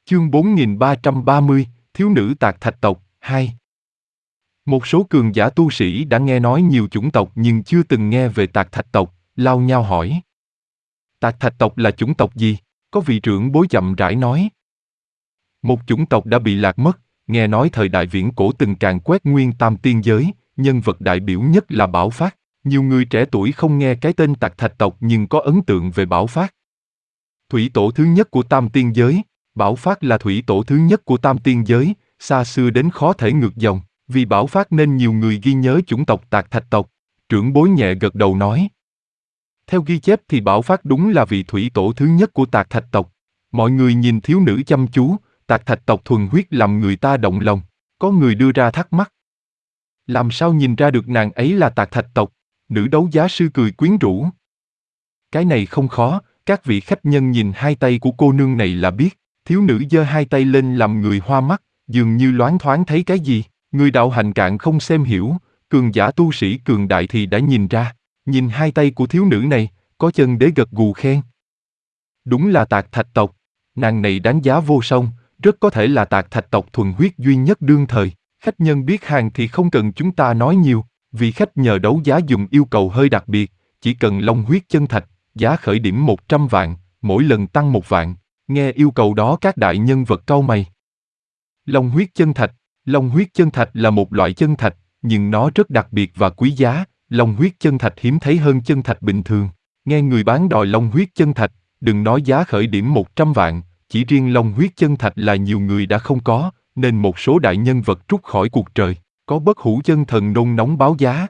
Chương 4330, Thiếu nữ Tạc Thạch tộc, 2. Một số cường giả tu sĩ đã nghe nói nhiều chủng tộc nhưng chưa từng nghe về Tạc Thạch tộc, lao nhau hỏi. Tạc Thạch tộc là chủng tộc gì? Có vị trưởng bối chậm rãi nói. Một chủng tộc đã bị lạc mất, nghe nói thời đại viễn cổ từng càn quét nguyên tam tiên giới, nhân vật đại biểu nhất là Bảo Phát. Nhiều người trẻ tuổi không nghe cái tên Tạc Thạch tộc nhưng có ấn tượng về Bảo Phát. Thủy tổ thứ nhất của tam tiên giới, Bảo Phát là thủy tổ thứ nhất của tam tiên giới, xa xưa đến khó thể ngược dòng, vì Bảo Phát nên nhiều người ghi nhớ chủng tộc Tạc Thạch tộc. Trưởng bối nhẹ gật đầu nói. Theo ghi chép thì Bảo Phát đúng là vị thủy tổ thứ nhất của Tạc Thạch tộc. Mọi người nhìn thiếu nữ chăm chú, Tạc Thạch tộc thuần huyết làm người ta động lòng. Có người đưa ra thắc mắc. Làm sao nhìn ra được nàng ấy là Tạc Thạch tộc? Nữ đấu giá sư cười quyến rũ. Cái này không khó, các vị khách nhân nhìn hai tay của cô nương này là biết. Thiếu nữ giơ hai tay lên làm người hoa mắt, dường như loáng thoáng thấy cái gì. Người đạo hành cạn không xem hiểu, cường giả tu sĩ cường đại thì đã nhìn ra. Nhìn hai tay của thiếu nữ này, có chân đế gật gù khen. Đúng là Tạc Thạch tộc, nàng này đáng giá vô song, rất có thể là Tạc Thạch tộc thuần huyết duy nhất đương thời. Khách nhân biết hàng thì không cần chúng ta nói nhiều, vì khách nhờ đấu giá dùng yêu cầu hơi đặc biệt, chỉ cần long huyết chân thạch, giá khởi điểm 100 vạn, mỗi lần tăng 1 vạn. Nghe yêu cầu đó các đại nhân vật cau mày. Long huyết chân thạch là một loại chân thạch, nhưng nó rất đặc biệt và quý giá. Long huyết chân thạch hiếm thấy hơn chân thạch bình thường. Nghe người bán đòi long huyết chân thạch, đừng nói giá khởi điểm 100 vạn, chỉ riêng long huyết chân thạch là nhiều người đã không có, nên một số đại nhân vật trút khỏi cuộc trời. Có bất hủ chân thần nôn nóng báo giá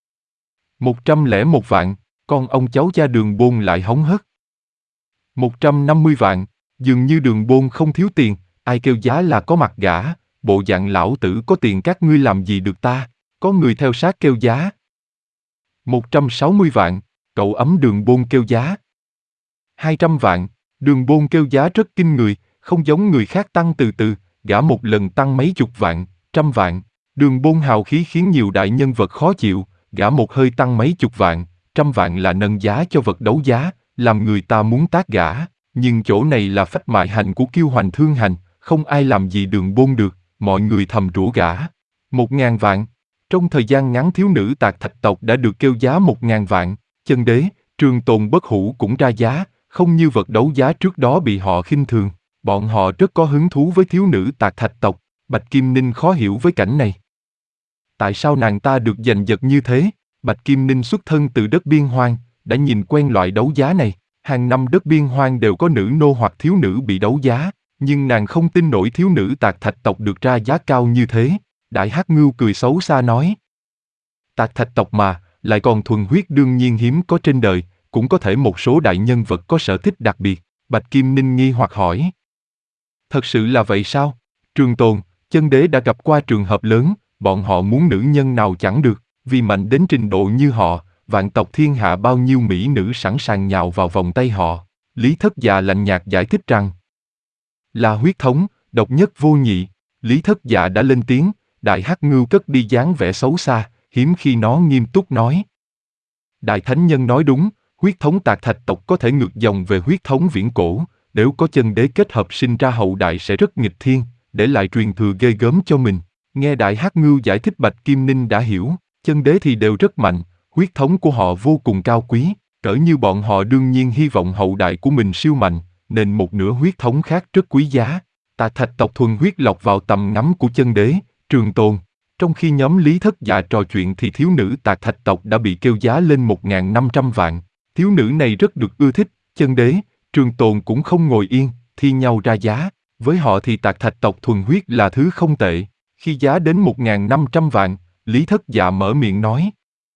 101 vạn, con ông cháu cha Đường Bôn lại hống hớt. 150 vạn, dường như Đường Bôn không thiếu tiền, ai kêu giá là có mặt gã, bộ dạng lão tử có tiền các ngươi làm gì được ta, có người theo sát kêu giá. 160 vạn, cậu ấm Đường Bôn kêu giá. 200 vạn, Đường Bôn kêu giá rất kinh người, không giống người khác tăng từ từ, gã một lần tăng mấy chục vạn, 100 vạn. Đường Bôn hào khí khiến nhiều đại nhân vật khó chịu, gã một hơi tăng mấy chục vạn, 100 vạn là nâng giá cho vật đấu giá, làm người ta muốn tát gã. Nhưng chỗ này là phách mại hành của Kiêu Hoành Thương Hành, không ai làm gì Đường Bôn được, mọi người thầm rủa gã. 1.000 vạn. Trong thời gian ngắn thiếu nữ Tạc Thạch tộc đã được kêu giá 1.000 vạn, chân đế, Trường Tồn Bất Hủ cũng ra giá, không như vật đấu giá trước đó bị họ khinh thường. Bọn họ rất có hứng thú với thiếu nữ Tạc Thạch tộc, Bạch Kim Ninh khó hiểu với cảnh này. Tại sao nàng ta được giành giật như thế? Bạch Kim Ninh xuất thân từ đất biên hoang, đã nhìn quen loại đấu giá này. Hàng năm đất biên hoang đều có nữ nô hoặc thiếu nữ bị đấu giá, nhưng nàng không tin nổi thiếu nữ Tạc Thạch tộc được ra giá cao như thế. Đại Hắc Ngưu cười xấu xa nói. Tạc Thạch tộc mà, lại còn thuần huyết đương nhiên hiếm có trên đời, cũng có thể một số đại nhân vật có sở thích đặc biệt. Bạch Kim Ninh nghi hoặc hỏi. Thật sự là vậy sao? Trường Tồn, chân đế đã gặp qua trường hợp lớn, bọn họ muốn nữ nhân nào chẳng được, vì mạnh đến trình độ như họ, vạn tộc thiên hạ bao nhiêu mỹ nữ sẵn sàng nhào vào vòng tay họ. Lý Thất Dạ lạnh nhạt giải thích rằng, là huyết thống, độc nhất vô nhị. Lý Thất Dạ đã lên tiếng, Đại Hắc Ngưu cất đi dáng vẻ xấu xa, hiếm khi nó nghiêm túc nói. Đại Thánh Nhân nói đúng, huyết thống Tạc Thạch tộc có thể ngược dòng về huyết thống viễn cổ, nếu có chân đế kết hợp sinh ra hậu đại sẽ rất nghịch thiên, để lại truyền thừa ghê gớm cho mình. Nghe Đại Hắc Ngưu giải thích Bạch Kim Ninh đã hiểu, chân đế thì đều rất mạnh, huyết thống của họ vô cùng cao quý, cỡ như bọn họ đương nhiên hy vọng hậu đại của mình siêu mạnh, nên một nửa huyết thống khác rất quý giá. Tạc Thạch tộc thuần huyết lọt vào tầm ngắm của chân đế, Trường Tồn. Trong khi nhóm Lý Thất Dạ trò chuyện thì thiếu nữ Tạc Thạch tộc đã bị kêu giá lên 1.500 vạn. Thiếu nữ này rất được ưa thích, chân đế, Trường Tồn cũng không ngồi yên, thi nhau ra giá. Với họ thì Tạc Thạch tộc thuần huyết là thứ không tệ. Khi giá đến 1.500 vạn, Lý Thất Dạ mở miệng nói.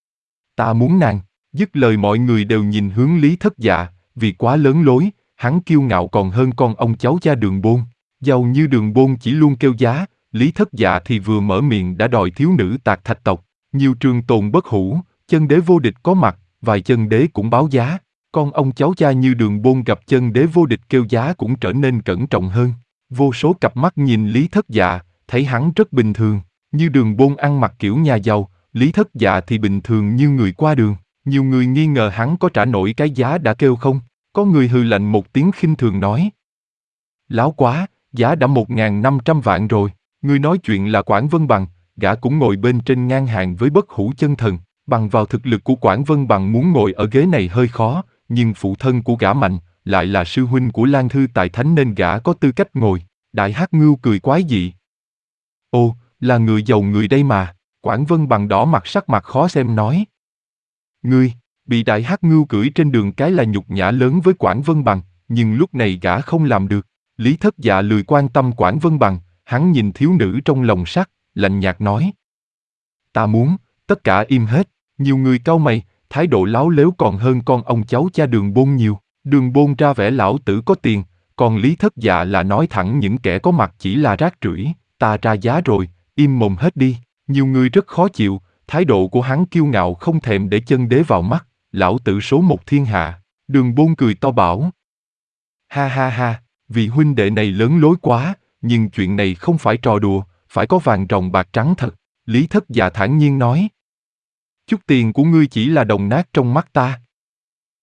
Ta muốn nàng. Dứt lời mọi người đều nhìn hướng Lý Thất Dạ, vì quá lớn lối, hắn kiêu ngạo còn hơn con ông cháu cha Đường Bôn. Giàu như Đường Bôn chỉ luôn kêu giá, Lý Thất Dạ thì vừa mở miệng đã đòi thiếu nữ Tạc Thạch tộc. Nhiều Trường Tồn Bất Hủ, chân đế vô địch có mặt, vài chân đế cũng báo giá. Con ông cháu cha như Đường Bôn gặp chân đế vô địch kêu giá cũng trở nên cẩn trọng hơn. Vô số cặp mắt nhìn Lý Thất Dạ, thấy hắn rất bình thường. Như Đường Bôn ăn mặc kiểu nhà giàu, Lý Thất Dạ thì bình thường như người qua đường. Nhiều người nghi ngờ hắn có trả nổi cái giá đã kêu không. Có người hừ lạnh một tiếng khinh thường nói. Láo quá, giá đã 1.500 vạn rồi. Ngươi nói chuyện là Quảng Vân Bằng, gã cũng ngồi bên trên ngang hàng với Bất Hủ Chân Thần. Bằng vào thực lực của Quảng Vân Bằng muốn ngồi ở ghế này hơi khó, nhưng phụ thân của gã mạnh, lại là sư huynh của Lan Thư Tài Thánh nên gã có tư cách ngồi. Đại Hắc Ngưu cười quái dị. Ồ, là người giàu người đây mà. Quảng Vân Bằng đỏ mặt sắc mặt khó xem nói. Ngươi, bị Đại Hắc Ngưu cưỡi trên đường cái là nhục nhã lớn với Quảng Vân Bằng, nhưng lúc này gã không làm được. Lý Thất Dạ lười quan tâm Quảng Vân Bằng, hắn nhìn thiếu nữ trong lồng sắt, lạnh nhạt nói. Ta muốn, tất cả im hết, nhiều người cau mày, thái độ láo lếu còn hơn con ông cháu cha Đường Bôn nhiều. Đường Bôn ra vẻ lão tử có tiền, còn Lý Thất Dạ là nói thẳng những kẻ có mặt chỉ là rác rưởi, ta ra giá rồi, im mồm hết đi. Nhiều người rất khó chịu, thái độ của hắn kiêu ngạo không thèm để chân đế vào mắt, lão tử số một thiên hạ. Đường Bôn cười to bảo. Ha ha ha, vị huynh đệ này lớn lối quá, nhưng chuyện này không phải trò đùa, phải có vàng ròng bạc trắng thật. Lý Thất Dạ thản nhiên nói. Chút tiền của ngươi chỉ là đồng nát trong mắt ta.